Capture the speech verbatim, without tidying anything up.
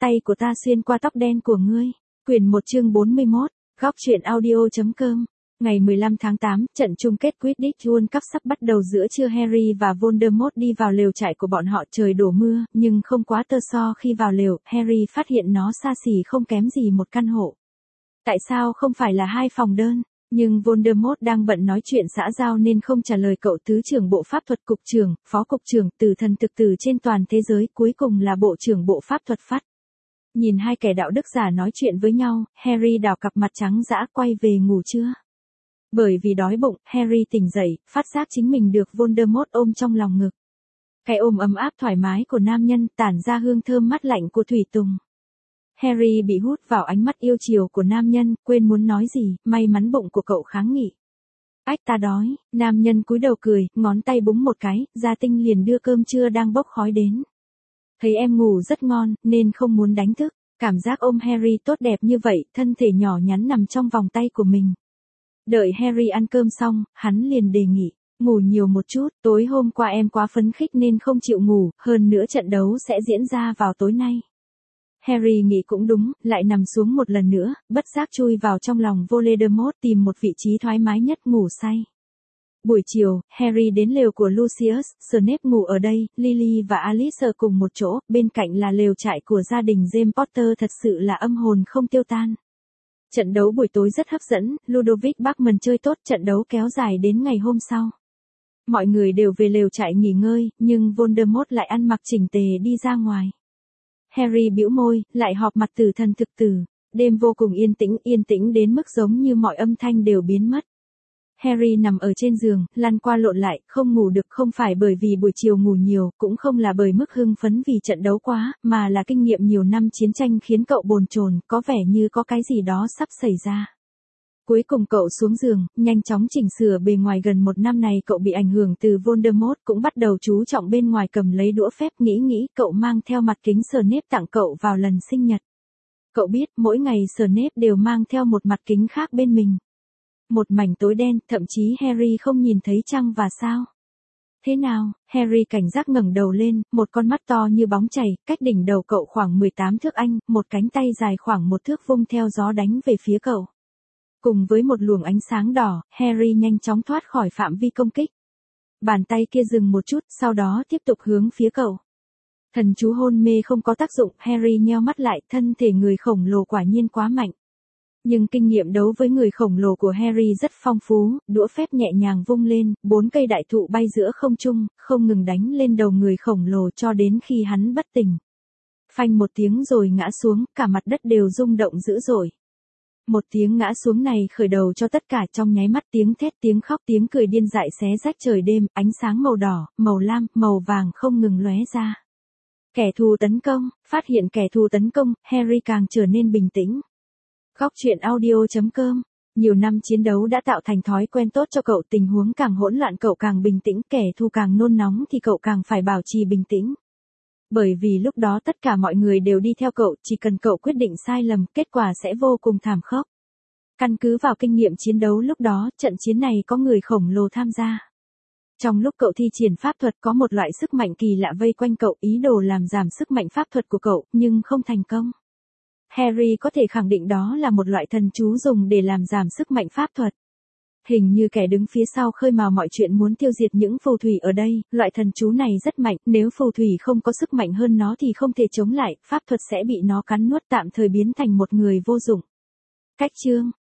tay của ta xuyên qua tóc đen của ngươi. Quyển một chương bốn mươi mốt, góc truyện audio.com. Ngày mười lăm tháng tám, trận chung kết Quidditch World Cup sắp bắt đầu. Giữa trưa Harry và Voldemort đi vào lều trại của bọn họ. Trời đổ mưa, nhưng không quá tơ so. Khi vào lều, Harry phát hiện nó xa xỉ không kém gì một căn hộ. Tại sao không phải là hai phòng đơn? Nhưng Voldemort đang bận nói chuyện xã giao nên không trả lời cậu. Tứ trưởng bộ pháp thuật, cục trưởng, phó cục trưởng, tử thần thực tử trên toàn thế giới, cuối cùng là bộ trưởng bộ pháp thuật Phát. Nhìn hai kẻ đạo đức giả nói chuyện với nhau, Harry đảo cặp mặt trắng dã quay về ngủ trưa. Bởi vì đói bụng, Harry tỉnh dậy, phát giác chính mình được Voldemort ôm trong lòng ngực. Cái ôm ấm áp thoải mái của nam nhân tản ra hương thơm mát lạnh của thủy tùng. Harry bị hút vào ánh mắt yêu chiều của nam nhân, quên muốn nói gì, may mắn bụng của cậu kháng nghị. Ách, ta đói. Nam nhân cúi đầu cười, ngón tay búng một cái, Gia Tinh liền đưa cơm trưa đang bốc khói đến. Thấy em ngủ rất ngon, nên không muốn đánh thức. Cảm giác ôm Harry tốt đẹp như vậy, thân thể nhỏ nhắn nằm trong vòng tay của mình. Đợi Harry ăn cơm xong, hắn liền đề nghị, ngủ nhiều một chút, tối hôm qua em quá phấn khích nên không chịu ngủ, hơn nữa trận đấu sẽ diễn ra vào tối nay. Harry nghĩ cũng đúng, lại nằm xuống một lần nữa, bất giác chui vào trong lòng Voldemort tìm một vị trí thoải mái nhất ngủ say. Buổi chiều, Harry đến lều của Lucius, Snape ngủ ở đây, Lily và Alice ở cùng một chỗ, bên cạnh là lều trại của gia đình James Potter. Thật sự là âm hồn không tiêu tan. Trận đấu buổi tối rất hấp dẫn, Ludovic Bachmann chơi tốt, trận đấu kéo dài đến ngày hôm sau. Mọi người đều về lều trại nghỉ ngơi, nhưng Voldemort lại ăn mặc chỉnh tề đi ra ngoài. Harry bĩu môi, lại họp mặt tử thần thực tử. Đêm vô cùng yên tĩnh, yên tĩnh đến mức giống như mọi âm thanh đều biến mất. Harry nằm ở trên giường, lăn qua lộn lại, không ngủ được, không phải bởi vì buổi chiều ngủ nhiều, cũng không là bởi mức hưng phấn vì trận đấu quá, mà là kinh nghiệm nhiều năm chiến tranh khiến cậu bồn chồn, có vẻ như có cái gì đó sắp xảy ra. Cuối cùng cậu xuống giường, nhanh chóng chỉnh sửa bề ngoài. Gần một năm này cậu bị ảnh hưởng từ Voldemort, cũng bắt đầu chú trọng bên ngoài. Cầm lấy đũa phép, nghĩ nghĩ, cậu mang theo mặt kính Snape tặng cậu vào lần sinh nhật. Cậu biết, mỗi ngày Snape đều mang theo một mặt kính khác bên mình. Một mảnh tối đen, thậm chí Harry không nhìn thấy trăng và sao. Thế nào? Harry cảnh giác ngẩng đầu lên, một con mắt to như bóng chày, cách đỉnh đầu cậu khoảng mười tám thước anh, một cánh tay dài khoảng một thước vung theo gió đánh về phía cậu. Cùng với một luồng ánh sáng đỏ, Harry nhanh chóng thoát khỏi phạm vi công kích. Bàn tay kia dừng một chút, sau đó tiếp tục hướng phía cậu. Thần chú hôn mê không có tác dụng, Harry nheo mắt lại, thân thể người khổng lồ quả nhiên quá mạnh. Nhưng kinh nghiệm đấu với người khổng lồ của Harry rất phong phú, đũa phép nhẹ nhàng vung lên, bốn cây đại thụ bay giữa không trung, không ngừng đánh lên đầu người khổng lồ cho đến khi hắn bất tỉnh. Phanh một tiếng rồi ngã xuống, cả mặt đất đều rung động dữ dội. Một tiếng ngã xuống này khởi đầu cho tất cả. Trong nháy mắt, tiếng thét, tiếng khóc, tiếng cười điên dại xé rách trời đêm, ánh sáng màu đỏ, màu lam, màu vàng không ngừng lóe ra. Kẻ thù tấn công. Phát hiện kẻ thù tấn công, Harry càng trở nên bình tĩnh. Góc truyện audio.com. Nhiều năm chiến đấu đã tạo thành thói quen tốt cho cậu. Tình huống càng hỗn loạn cậu càng bình tĩnh, kẻ thù càng nôn nóng thì cậu càng phải bảo trì bình tĩnh. Bởi vì lúc đó tất cả mọi người đều đi theo cậu, chỉ cần cậu quyết định sai lầm, kết quả sẽ vô cùng thảm khốc. Căn cứ vào kinh nghiệm chiến đấu lúc đó, trận chiến này có người khổng lồ tham gia. Trong lúc cậu thi triển pháp thuật, có một loại sức mạnh kỳ lạ vây quanh cậu, ý đồ làm giảm sức mạnh pháp thuật của cậu, nhưng không thành công. Harry có thể khẳng định đó là một loại thần chú dùng để làm giảm sức mạnh pháp thuật. Hình như kẻ đứng phía sau khơi mào mọi chuyện muốn tiêu diệt những phù thủy ở đây. Loại thần chú này rất mạnh, nếu phù thủy không có sức mạnh hơn nó thì không thể chống lại, pháp thuật sẽ bị nó cắn nuốt, tạm thời biến thành một người vô dụng. Cách chương.